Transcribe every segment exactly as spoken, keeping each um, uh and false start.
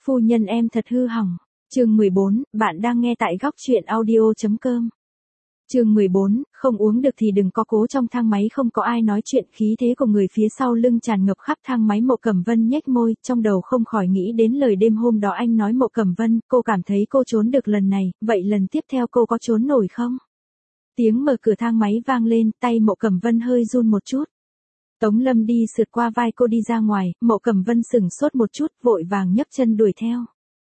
Phu nhân em thật hư hỏng. Chương mười bốn, bạn đang nghe tại góc truyện audio chấm com. Chương mười bốn, không uống được thì đừng có cố. Trong thang máy không có ai nói chuyện, khí thế của người phía sau lưng tràn ngập khắp thang máy. Mộ Cẩm Vân nhếch môi, trong đầu không khỏi nghĩ đến lời đêm hôm đó anh nói. Mộ Cẩm Vân, cô cảm thấy cô trốn được lần này, vậy lần tiếp theo cô có trốn nổi không? Tiếng mở cửa thang máy vang lên, tay Mộ Cẩm Vân hơi run một chút. Tống Lâm đi sượt qua vai cô đi ra ngoài, Mộ Cẩm Vân sững sốt một chút, vội vàng nhấc chân đuổi theo.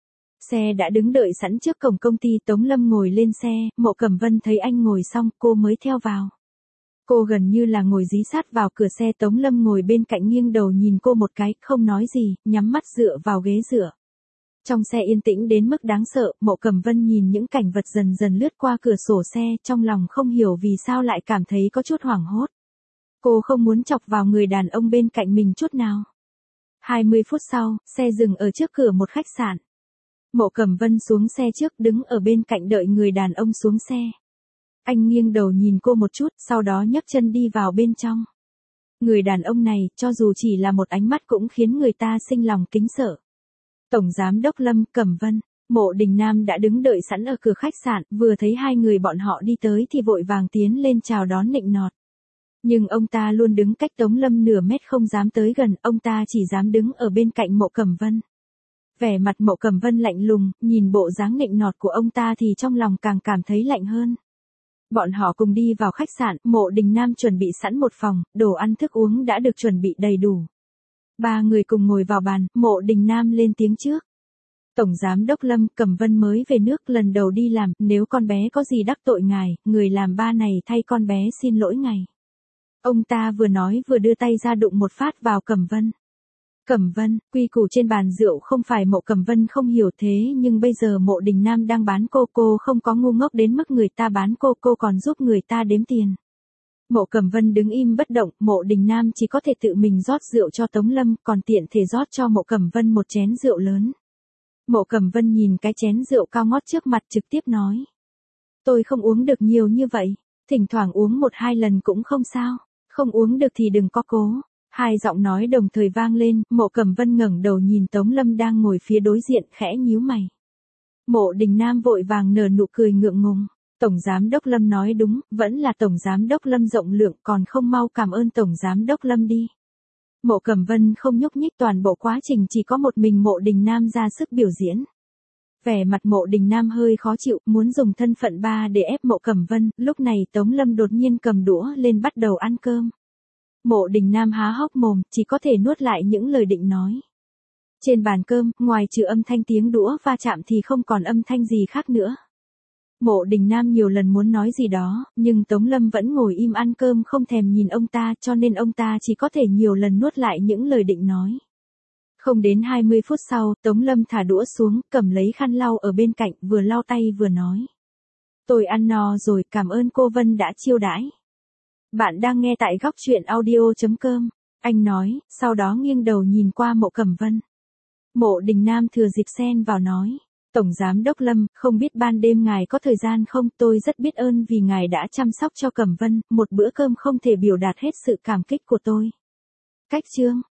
Xe đã đứng đợi sẵn trước cổng công ty. Tống Lâm ngồi lên xe, Mộ Cẩm Vân thấy anh ngồi xong, cô mới theo vào. Cô gần như là ngồi dí sát vào cửa xe. Tống Lâm ngồi bên cạnh nghiêng đầu nhìn cô một cái, không nói gì, nhắm mắt dựa vào ghế dựa. Trong xe yên tĩnh đến mức đáng sợ, Mộ Cẩm Vân nhìn những cảnh vật dần dần lướt qua cửa sổ xe, trong lòng không hiểu vì sao lại cảm thấy có chút hoảng hốt. Cô không muốn chọc vào người đàn ông bên cạnh mình chút nào. hai mươi phút sau, xe dừng ở trước cửa một khách sạn. Mộ Cẩm Vân xuống xe trước, đứng ở bên cạnh đợi người đàn ông xuống xe. Anh nghiêng đầu nhìn cô một chút, sau đó nhấc chân đi vào bên trong. Người đàn ông này, cho dù chỉ là một ánh mắt cũng khiến người ta sinh lòng kính sợ. Tổng Giám đốc Lâm Cẩm Vân, Mộ Đình Nam đã đứng đợi sẵn ở cửa khách sạn, vừa thấy hai người bọn họ đi tới thì vội vàng tiến lên chào đón nịnh nọt. Nhưng ông ta luôn đứng cách Tống Lâm nửa mét không dám tới gần, ông ta chỉ dám đứng ở bên cạnh Mộ Cẩm Vân. Vẻ mặt Mộ Cẩm Vân lạnh lùng, nhìn bộ dáng nịnh nọt của ông ta thì trong lòng càng cảm thấy lạnh hơn. Bọn họ cùng đi vào khách sạn, Mộ Đình Nam chuẩn bị sẵn một phòng, đồ ăn thức uống đã được chuẩn bị đầy đủ. Ba người cùng ngồi vào bàn, Mộ Đình Nam lên tiếng trước. Tổng Giám đốc Lâm Cẩm Vân mới về nước lần đầu đi làm, nếu con bé có gì đắc tội ngài, người làm ba này thay con bé xin lỗi ngài. Ông ta vừa nói vừa đưa tay ra đụng một phát vào Cẩm Vân. Cẩm Vân, quy củ trên bàn rượu không phải Mộ Cẩm Vân không hiểu, thế nhưng bây giờ Mộ Đình Nam đang bán cô, cô không có ngu ngốc đến mức người ta bán cô, cô còn giúp người ta đếm tiền. Mộ Cẩm Vân đứng im bất động, Mộ Đình Nam chỉ có thể tự mình rót rượu cho Tống Lâm, còn tiện thể rót cho Mộ Cẩm Vân một chén rượu lớn. Mộ Cẩm Vân nhìn cái chén rượu cao ngót trước mặt trực tiếp nói. Tôi không uống được nhiều như vậy, thỉnh thoảng uống một hai lần cũng không sao, không uống được thì đừng có cố. Hai giọng nói đồng thời vang lên, Mộ Cẩm Vân ngẩng đầu nhìn Tống Lâm đang ngồi phía đối diện, khẽ nhíu mày. Mộ Đình Nam vội vàng nở nụ cười ngượng ngùng. Tổng Giám đốc Lâm nói đúng, vẫn là Tổng Giám đốc Lâm rộng lượng, còn không mau cảm ơn Tổng Giám đốc Lâm đi. Mộ Cẩm Vân không nhúc nhích, toàn bộ quá trình chỉ có một mình Mộ Đình Nam ra sức biểu diễn. Vẻ mặt Mộ Đình Nam hơi khó chịu, muốn dùng thân phận ba để ép Mộ Cẩm Vân, lúc này Tống Lâm đột nhiên cầm đũa lên bắt đầu ăn cơm. Mộ Đình Nam há hốc mồm, chỉ có thể nuốt lại những lời định nói. Trên bàn cơm, ngoài trừ âm thanh tiếng đũa va chạm thì không còn âm thanh gì khác nữa. Mộ Đình Nam nhiều lần muốn nói gì đó, nhưng Tống Lâm vẫn ngồi im ăn cơm không thèm nhìn ông ta, cho nên ông ta chỉ có thể nhiều lần nuốt lại những lời định nói. Không đến hai mươi phút sau, Tống Lâm thả đũa xuống, cầm lấy khăn lau ở bên cạnh, vừa lau tay vừa nói. Tôi ăn no rồi, cảm ơn cô Vân đã chiêu đãi. Bạn đang nghe tại góc truyện audio chấm com. Anh nói, sau đó nghiêng đầu nhìn qua Mộ Cẩm Vân. Mộ Đình Nam thừa dịp xen vào nói. Tổng Giám đốc Lâm, không biết ban đêm ngài có thời gian không, tôi rất biết ơn vì ngài đã chăm sóc cho Cẩm Vân, một bữa cơm không thể biểu đạt hết sự cảm kích của tôi. Cách chương.